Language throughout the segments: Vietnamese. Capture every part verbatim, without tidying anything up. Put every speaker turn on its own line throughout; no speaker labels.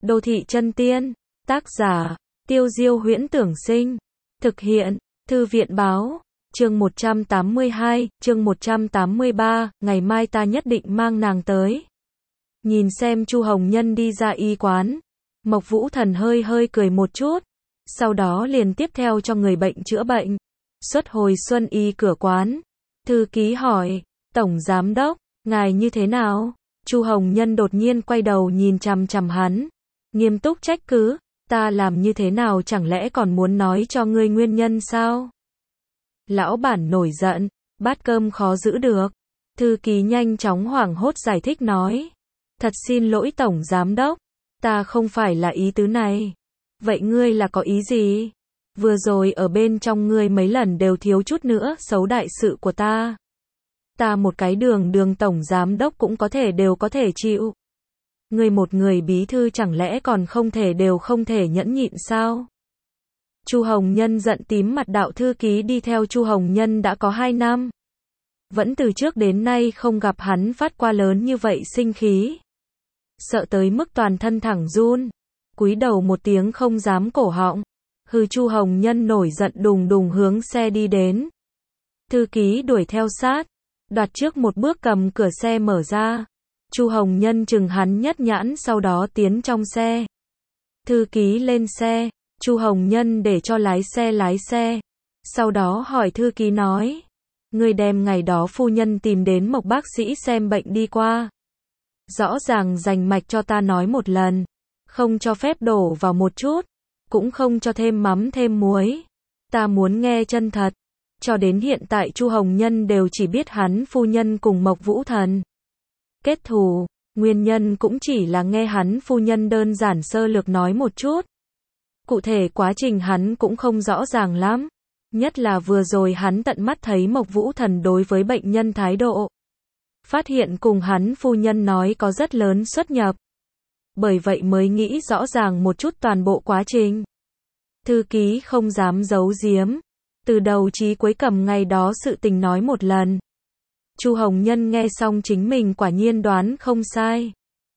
Đô thị chân tiên, tác giả, Tiêu Diêu Huyễn Tưởng Sinh, thực hiện, Thư viện Báo, chương một trăm tám mươi hai, chương một trăm tám mươi ba, ngày mai ta nhất định mang nàng tới. Nhìn xem Chu Hồng Nhân đi ra y quán, Mộc Vũ Thần hơi hơi cười một chút, sau đó liền tiếp theo cho người bệnh chữa bệnh. Xuất hồi xuân y cửa quán, thư ký hỏi, Tổng Giám Đốc, ngài như thế nào? Chu Hồng Nhân đột nhiên quay đầu nhìn chằm chằm hắn, nghiêm túc trách cứ, ta làm như thế nào chẳng lẽ còn muốn nói cho ngươi nguyên nhân sao? Lão bản nổi giận, bát cơm khó giữ được. Thư ký nhanh chóng hoảng hốt giải thích nói, thật xin lỗi Tổng Giám Đốc, ta không phải là ý tứ này. Vậy ngươi là có ý gì? Vừa rồi ở bên trong ngươi mấy lần đều thiếu chút nữa xấu đại sự của ta. Ta một cái đường đường Tổng Giám Đốc cũng có thể đều có thể chịu. Ngươi một người bí thư chẳng lẽ còn không thể đều không thể nhẫn nhịn sao? Chu Hồng Nhân giận tím mặt, đạo thư ký đi theo Chu Hồng Nhân đã có hai năm. Vẫn từ trước đến nay không gặp hắn phát qua lớn như vậy sinh khí. Sợ tới mức toàn thân thẳng run, cúi đầu một tiếng không dám cổ họng. Hừ, Chu Hồng Nhân nổi giận đùng đùng hướng xe đi đến. Thư ký đuổi theo sát, đoạt trước một bước cầm cửa xe mở ra. Chu Hồng Nhân chừng hắn nhất nhãn, sau đó tiến trong xe. Thư ký lên xe, Chu Hồng Nhân để cho lái xe lái xe. Sau đó hỏi thư ký nói, ngươi đem ngày đó phu nhân tìm đến Mộc bác sĩ xem bệnh đi qua. Rõ ràng rành mạch cho ta nói một lần, không cho phép đổ vào một chút, cũng không cho thêm mắm thêm muối. Ta muốn nghe chân thật. Cho đến hiện tại Chu Hồng Nhân đều chỉ biết hắn phu nhân cùng Mộc Vũ Thần kết thù, nguyên nhân cũng chỉ là nghe hắn phu nhân đơn giản sơ lược nói một chút. Cụ thể quá trình hắn cũng không rõ ràng lắm, nhất là vừa rồi hắn tận mắt thấy Mộc Vũ Thần đối với bệnh nhân thái độ. Phát hiện cùng hắn phu nhân nói có rất lớn xuất nhập. Bởi vậy mới nghĩ rõ ràng một chút toàn bộ quá trình. Thư ký không dám giấu giếm, từ đầu chí cuối cầm ngày đó sự tình nói một lần. Chu Hồng Nhân nghe xong chính mình quả nhiên đoán không sai.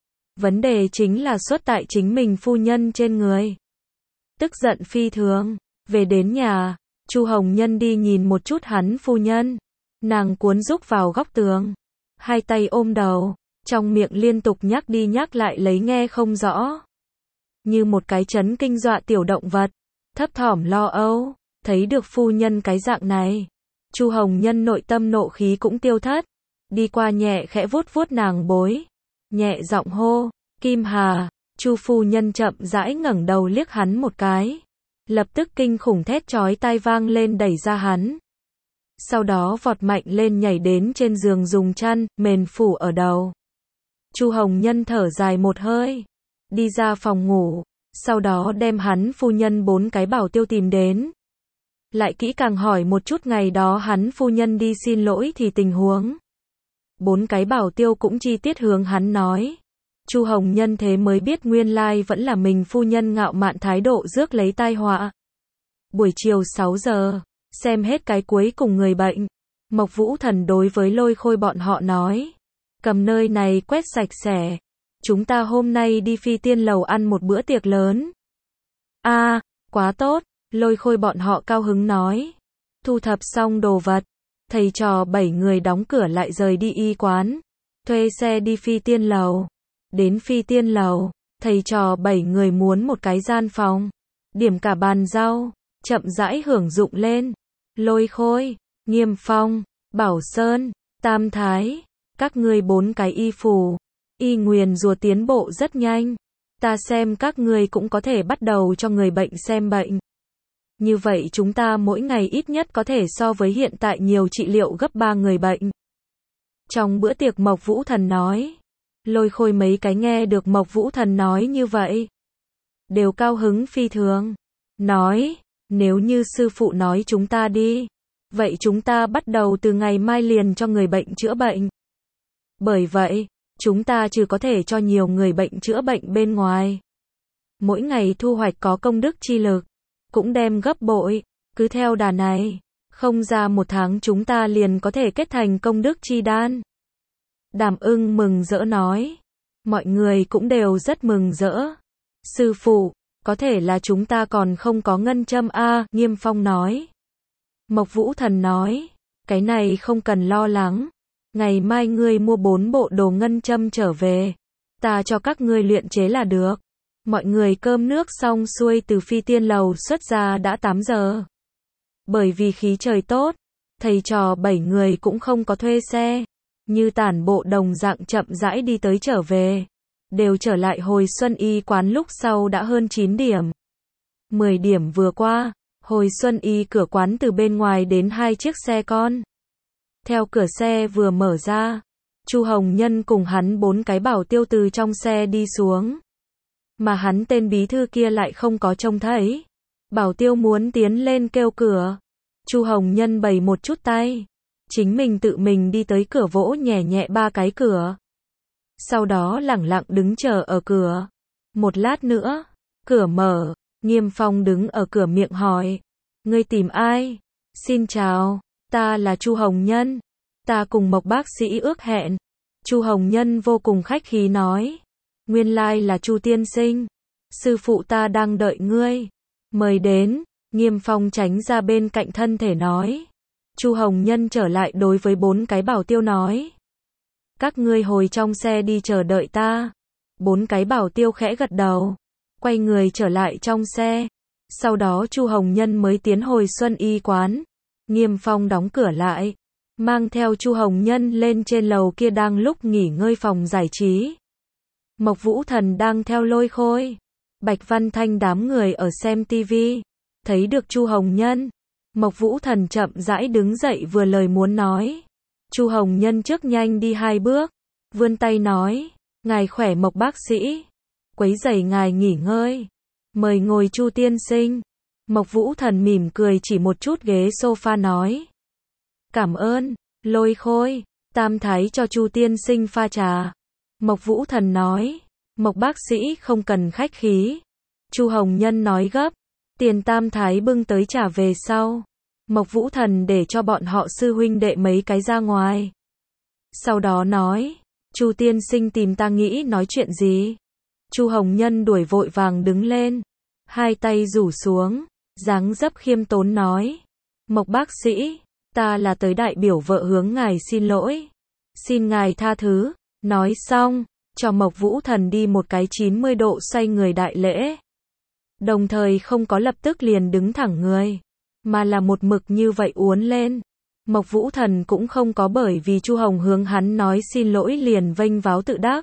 Vấn đề chính là xuất tại chính mình phu nhân trên người. Tức giận phi thường, về đến nhà, Chu Hồng Nhân đi nhìn một chút hắn phu nhân. Nàng cuốn rúc vào góc tường, hai tay ôm đầu, trong miệng liên tục nhắc đi nhắc lại lấy nghe không rõ. Như một cái chấn kinh dọa tiểu động vật, thấp thỏm lo âu, thấy được phu nhân cái dạng này. Chu Hồng Nhân nội tâm nộ khí cũng tiêu thất, đi qua nhẹ khẽ vuốt vuốt nàng bối, nhẹ giọng hô, Kim Hà. Chu phu nhân chậm rãi ngẩng đầu liếc hắn một cái, lập tức kinh khủng thét chói tai vang lên đẩy ra hắn. Sau đó vọt mạnh lên nhảy đến trên giường dùng chăn mền phủ ở đầu. Chu Hồng Nhân thở dài một hơi, đi ra phòng ngủ, sau đó đem hắn phu nhân bốn cái bảo tiêu tìm đến. Lại kỹ càng hỏi một chút ngày đó hắn phu nhân đi xin lỗi thì tình huống. Bốn cái bảo tiêu cũng chi tiết hướng hắn nói. Chu Hồng Nhân thế mới biết nguyên lai vẫn là mình phu nhân ngạo mạn thái độ rước lấy tai họa. Buổi chiều sáu giờ, xem hết cái cuối cùng người bệnh, Mộc Vũ Thần đối với Lôi Khôi bọn họ nói, cầm nơi này quét sạch sẽ, chúng ta hôm nay đi Phi Tiên lầu ăn một bữa tiệc lớn. A, à, quá tốt, Lôi Khôi bọn họ cao hứng nói. Thu thập xong đồ vật, thầy trò bảy người đóng cửa lại rời đi y quán, thuê xe đi Phi Tiên lầu. Đến Phi Tiên lầu, thầy trò bảy người muốn một cái gian phòng, điểm cả bàn rau, chậm rãi hưởng dụng lên. Lôi Khôi, Nghiêm Phong, Bảo Sơn, Tam Thái, các ngươi bốn cái y phù, y nguyền rùa tiến bộ rất nhanh. Ta xem các ngươi cũng có thể bắt đầu cho người bệnh xem bệnh. Như vậy chúng ta mỗi ngày ít nhất có thể so với hiện tại nhiều trị liệu gấp ba người bệnh. Trong bữa tiệc Mộc Vũ Thần nói. Lôi Khôi mấy cái nghe được Mộc Vũ Thần nói như vậy, đều cao hứng phi thường. Nói, nếu như sư phụ nói chúng ta đi, vậy chúng ta bắt đầu từ ngày mai liền cho người bệnh chữa bệnh. Bởi vậy, chúng ta chỉ có thể cho nhiều người bệnh chữa bệnh bên ngoài. Mỗi ngày thu hoạch có công đức chi lực, cũng đem gấp bội, cứ theo đà này, không ra một tháng chúng ta liền có thể kết thành công đức chi đan. Đàm Ưng mừng rỡ nói. Mọi người cũng đều rất mừng rỡ. Sư phụ, có thể là chúng ta còn không có ngân châm a, Nghiêm Phong nói. Mộc Vũ Thần nói, cái này không cần lo lắng. Ngày mai ngươi mua bốn bộ đồ ngân châm trở về. Ta cho các ngươi luyện chế là được. Mọi người cơm nước xong xuôi từ phi tiên lầu xuất ra đã tám giờ. Bởi vì khí trời tốt, thầy trò bảy người cũng không có thuê xe. Như tản bộ đồng dạng chậm rãi đi tới trở về. Đều trở lại hồi xuân y quán lúc sau đã hơn chín điểm. mười điểm vừa qua, hồi xuân y cửa quán từ bên ngoài đến hai chiếc xe con. Theo cửa xe vừa mở ra, Chu Hồng Nhân cùng hắn bốn cái bảo tiêu từ trong xe đi xuống. Mà hắn tên bí thư kia lại không có trông thấy. Bảo tiêu muốn tiến lên kêu cửa. Chu Hồng Nhân bày một chút tay. Chính mình tự mình đi tới cửa vỗ nhẹ nhẹ ba cái cửa. Sau đó lẳng lặng đứng chờ ở cửa. Một lát nữa, cửa mở, Nghiêm Phong đứng ở cửa miệng hỏi. Ngươi tìm ai? Xin chào, ta là Chu Hồng Nhân. Ta cùng Mộc bác sĩ ước hẹn. Chu Hồng Nhân vô cùng khách khí nói. Nguyên lai là Chu tiên sinh. Sư phụ ta đang đợi ngươi. Mời đến, Nghiêm Phong tránh ra bên cạnh thân thể nói. Chu Hồng Nhân trở lại đối với bốn cái bảo tiêu nói. Các ngươi hồi trong xe đi chờ đợi ta. Bốn cái bảo tiêu khẽ gật đầu. Quay người trở lại trong xe. Sau đó Chu Hồng Nhân mới tiến hồi xuân y quán. Nghiêm Phong đóng cửa lại. Mang theo Chu Hồng Nhân lên trên lầu kia đang lúc nghỉ ngơi phòng giải trí. Mộc Vũ Thần đang theo Lôi Khôi. Bạch Văn Thanh đám người ở xem tivi. Thấy được Chu Hồng Nhân. Mộc Vũ Thần chậm rãi đứng dậy vừa lời muốn nói. Chu Hồng Nhân trước nhanh đi hai bước. Vươn tay nói. Ngài khỏe Mộc bác sĩ. Quấy rầy ngài nghỉ ngơi. Mời ngồi Chu tiên sinh. Mộc Vũ Thần mỉm cười chỉ một chút ghế sofa nói. Cảm ơn, Lôi Khôi. Tam thái cho Chu tiên sinh pha trà. Mộc Vũ Thần nói. Mộc bác sĩ không cần khách khí. Chu Hồng Nhân nói gấp. Tiền tam thái bưng tới trà về sau. Mộc Vũ Thần để cho bọn họ sư huynh đệ mấy cái ra ngoài. Sau đó nói. Chu tiên sinh tìm ta nghĩ nói chuyện gì? Chu Hồng Nhân đuổi vội vàng đứng lên. Hai tay rủ xuống. Dáng dấp khiêm tốn nói. Mộc bác sĩ. Ta là tới đại biểu vợ hướng ngài xin lỗi. Xin ngài tha thứ. Nói xong. Cho Mộc Vũ Thần đi một cái chín mươi độ xoay người đại lễ. Đồng thời không có lập tức liền đứng thẳng người. Mà là một mực như vậy uốn lên. Mộc Vũ Thần cũng không có bởi vì Chu Hồng hướng hắn nói xin lỗi liền vênh váo tự đắc.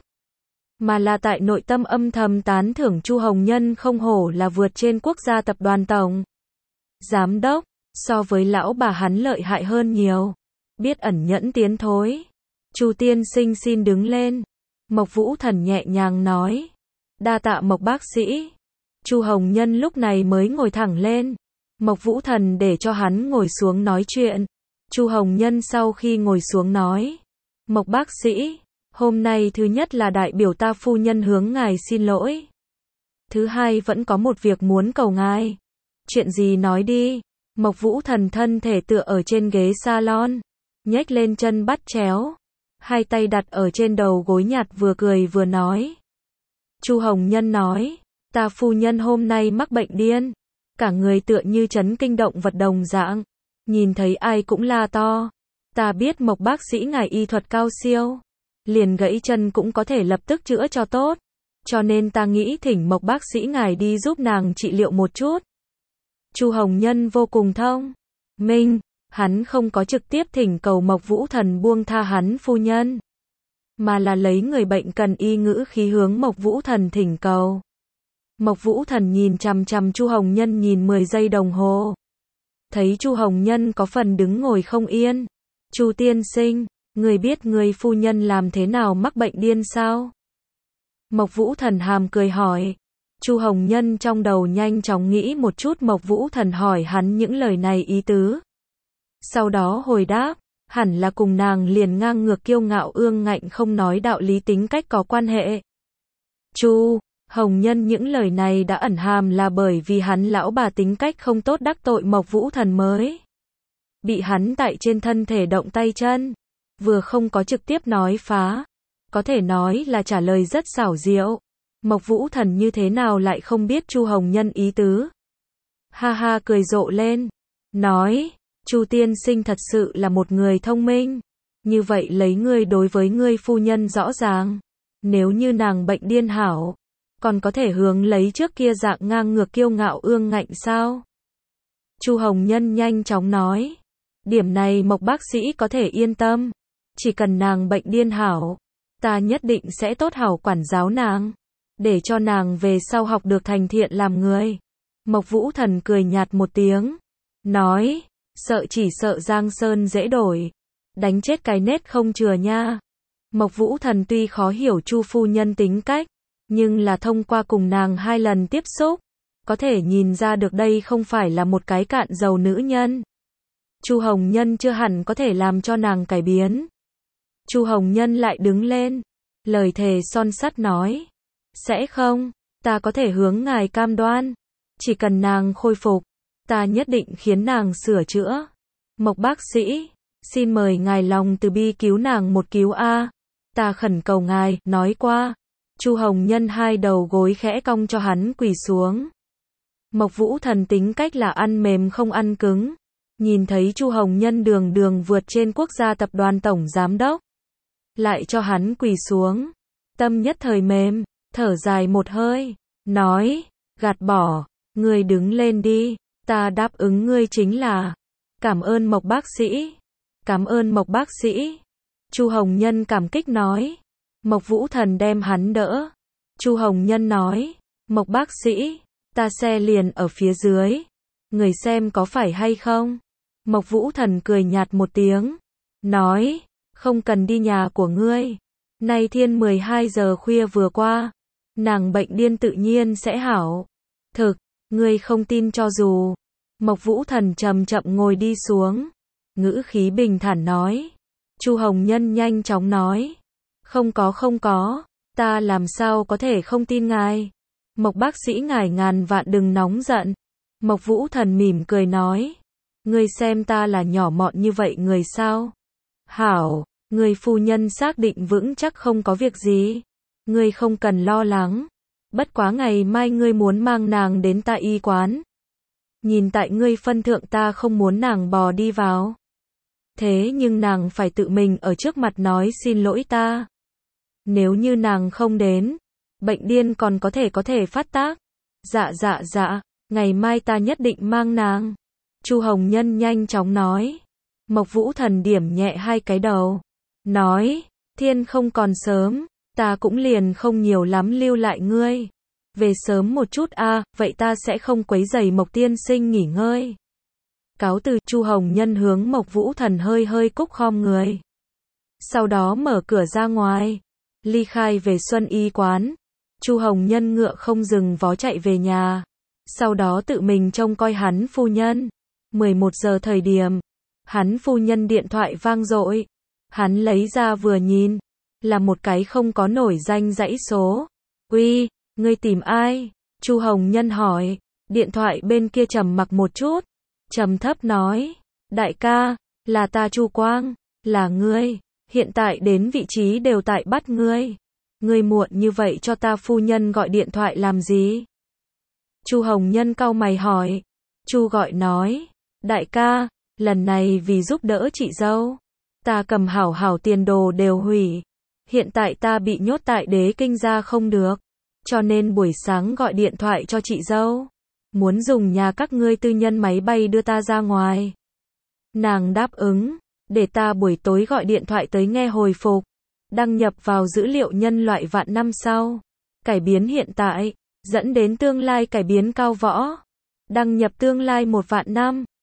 Mà là tại nội tâm âm thầm tán thưởng Chu Hồng Nhân không hổ là vượt trên quốc gia tập đoàn tổng. Giám đốc, so với lão bà hắn lợi hại hơn nhiều. Biết ẩn nhẫn tiến thối. Chu tiên sinh xin đứng lên. Mộc Vũ Thần nhẹ nhàng nói. Đa tạ Mộc bác sĩ. Chu Hồng Nhân lúc này mới ngồi thẳng lên. Mộc Vũ Thần để cho hắn ngồi xuống nói chuyện. Chu Hồng Nhân sau khi ngồi xuống nói. Mộc bác sĩ, hôm nay thứ nhất là đại biểu ta phu nhân hướng ngài xin lỗi. Thứ hai vẫn có một việc muốn cầu ngài. Chuyện gì nói đi. Mộc Vũ Thần thân thể tựa ở trên ghế salon. Nhếch lên chân bắt chéo. Hai tay đặt ở trên đầu gối nhạt vừa cười vừa nói. Chu Hồng Nhân nói. Ta phu nhân hôm nay mắc bệnh điên. Cả người tựa như chấn kinh động vật đồng dạng. Nhìn thấy ai cũng la to. Ta biết Mộc bác sĩ ngài y thuật cao siêu. Liền gãy chân cũng có thể lập tức chữa cho tốt. Cho nên ta nghĩ thỉnh Mộc bác sĩ ngài đi giúp nàng trị liệu một chút. Chu Hồng Nhân vô cùng thông minh. Hắn không có trực tiếp thỉnh cầu Mộc Vũ Thần buông tha hắn phu nhân. Mà là lấy người bệnh cần y ngữ khí hướng Mộc Vũ Thần thỉnh cầu. Mộc Vũ Thần nhìn chằm chằm Chu Hồng Nhân nhìn mười giây đồng hồ. Thấy Chu Hồng Nhân có phần đứng ngồi không yên. Chu tiên sinh, người biết người phu nhân làm thế nào mắc bệnh điên sao? Mộc Vũ Thần hàm cười hỏi. Chu Hồng Nhân trong đầu nhanh chóng nghĩ một chút Mộc Vũ Thần hỏi hắn những lời này ý tứ. Sau đó hồi đáp, hẳn là cùng nàng liền ngang ngược kiêu ngạo ương ngạnh không nói đạo lý tính cách có quan hệ. Chu Hồng Nhân những lời này đã ẩn hàm là bởi vì hắn lão bà tính cách không tốt đắc tội Mộc Vũ Thần mới. Bị hắn tại trên thân thể động tay chân. Vừa không có trực tiếp nói phá. Có thể nói là trả lời rất xảo diệu. Mộc Vũ Thần như thế nào lại không biết Chu Hồng Nhân ý tứ. Ha ha cười rộ lên, nói, Chu tiên sinh thật sự là một người thông minh. Như vậy lấy ngươi đối với ngươi phu nhân rõ ràng. Nếu như nàng bệnh điên hảo, còn có thể hướng lấy trước kia dạng ngang ngược kiêu ngạo ương ngạnh sao? Chu Hồng Nhân nhanh chóng nói, điểm này Mộc bác sĩ có thể yên tâm. Chỉ cần nàng bệnh điên hảo, ta nhất định sẽ tốt hảo quản giáo nàng, để cho nàng về sau học được thành thiện làm người. Mộc Vũ Thần cười nhạt một tiếng, nói, sợ chỉ sợ Giang Sơn dễ đổi, đánh chết cái nết không chừa nha. Mộc Vũ Thần tuy khó hiểu Chu phu nhân tính cách, nhưng là thông qua cùng nàng hai lần tiếp xúc, có thể nhìn ra được đây không phải là một cái cạn dầu nữ nhân. Chu Hồng Nhân chưa hẳn có thể làm cho nàng cải biến. Chu Hồng Nhân lại đứng lên, lời thề son sắt nói, sẽ không, ta có thể hướng ngài cam đoan, chỉ cần nàng khôi phục, ta nhất định khiến nàng sửa chữa. Mộc bác sĩ, xin mời ngài lòng từ bi cứu nàng một cứu a, ta khẩn cầu ngài, nói qua. Chu Hồng Nhân hai đầu gối khẽ cong cho hắn quỳ xuống. Mộc Vũ Thần tính cách là ăn mềm không ăn cứng, nhìn thấy Chu Hồng Nhân đường đường vượt trên quốc gia tập đoàn tổng giám đốc, lại cho hắn quỳ xuống, tâm nhất thời mềm, thở dài một hơi, nói, gạt bỏ, ngươi đứng lên đi, ta đáp ứng ngươi chính là, cảm ơn Mộc bác sĩ, cảm ơn Mộc bác sĩ. Chu Hồng Nhân cảm kích nói. Mộc Vũ Thần đem hắn đỡ. Chu Hồng Nhân nói, Mộc bác sĩ, ta xe liền ở phía dưới, người xem có phải hay không? Mộc Vũ Thần cười nhạt một tiếng, nói, không cần đi nhà của ngươi, nay thiên mười hai giờ khuya vừa qua, nàng bệnh điên tự nhiên sẽ hảo. Thực, ngươi không tin cho dù. Mộc Vũ Thần chậm chậm ngồi đi xuống, ngữ khí bình thản nói. Chu Hồng Nhân nhanh chóng nói, không có không có, ta làm sao có thể không tin ngài. Mộc bác sĩ ngài ngàn vạn đừng nóng giận. Mộc Vũ Thần mỉm cười nói, ngươi xem ta là nhỏ mọn như vậy người sao? Hảo, người phu nhân xác định vững chắc không có việc gì, ngươi không cần lo lắng. Bất quá ngày mai ngươi muốn mang nàng đến ta y quán. Nhìn tại ngươi phân thượng ta không muốn nàng bò đi vào. Thế nhưng nàng phải tự mình ở trước mặt nói xin lỗi ta. Nếu như nàng không đến, bệnh điên còn có thể có thể phát tác. Dạ dạ dạ, ngày mai ta nhất định mang nàng. Chu Hồng Nhân nhanh chóng nói. Mộc Vũ Thần điểm nhẹ hai cái đầu, nói, thiên không còn sớm, ta cũng liền không nhiều lắm lưu lại ngươi. Về sớm một chút a, à, vậy ta sẽ không quấy rầy Mộc tiên sinh nghỉ ngơi. Cáo từ. Chu Hồng Nhân hướng Mộc Vũ Thần hơi hơi cúc khom người. Sau đó mở cửa ra ngoài, ly khai về Xuân Y quán. Chu Hồng Nhân ngựa không dừng vó chạy về nhà, sau đó tự mình trông coi hắn phu nhân. mười một giờ thời điểm, hắn phu nhân điện thoại vang dội. Hắn lấy ra vừa nhìn, là một cái không có nổi danh dãy số. Uy, ngươi tìm ai? Chu Hồng Nhân hỏi. Điện thoại bên kia trầm mặc một chút, trầm thấp nói, đại ca, là ta Chu Quang, là ngươi, hiện tại đến vị trí đều tại bắt ngươi. Ngươi muộn như vậy cho ta phu nhân gọi điện thoại làm gì? Chu Hồng Nhân cau mày hỏi. Chu gọi nói, đại ca, lần này vì giúp đỡ chị dâu, ta cầm hảo hảo tiền đồ đều hủy. Hiện tại ta bị nhốt tại Đế Kinh ra không được, cho nên buổi sáng gọi điện thoại cho chị dâu, muốn dùng nhà các ngươi tư nhân máy bay đưa ta ra ngoài. Nàng đáp ứng, để ta buổi tối gọi điện thoại tới nghe hồi phục, đăng nhập vào dữ liệu nhân loại vạn năm sau, cải biến hiện tại, dẫn đến tương lai cải biến cao võ, đăng nhập tương lai một vạn năm.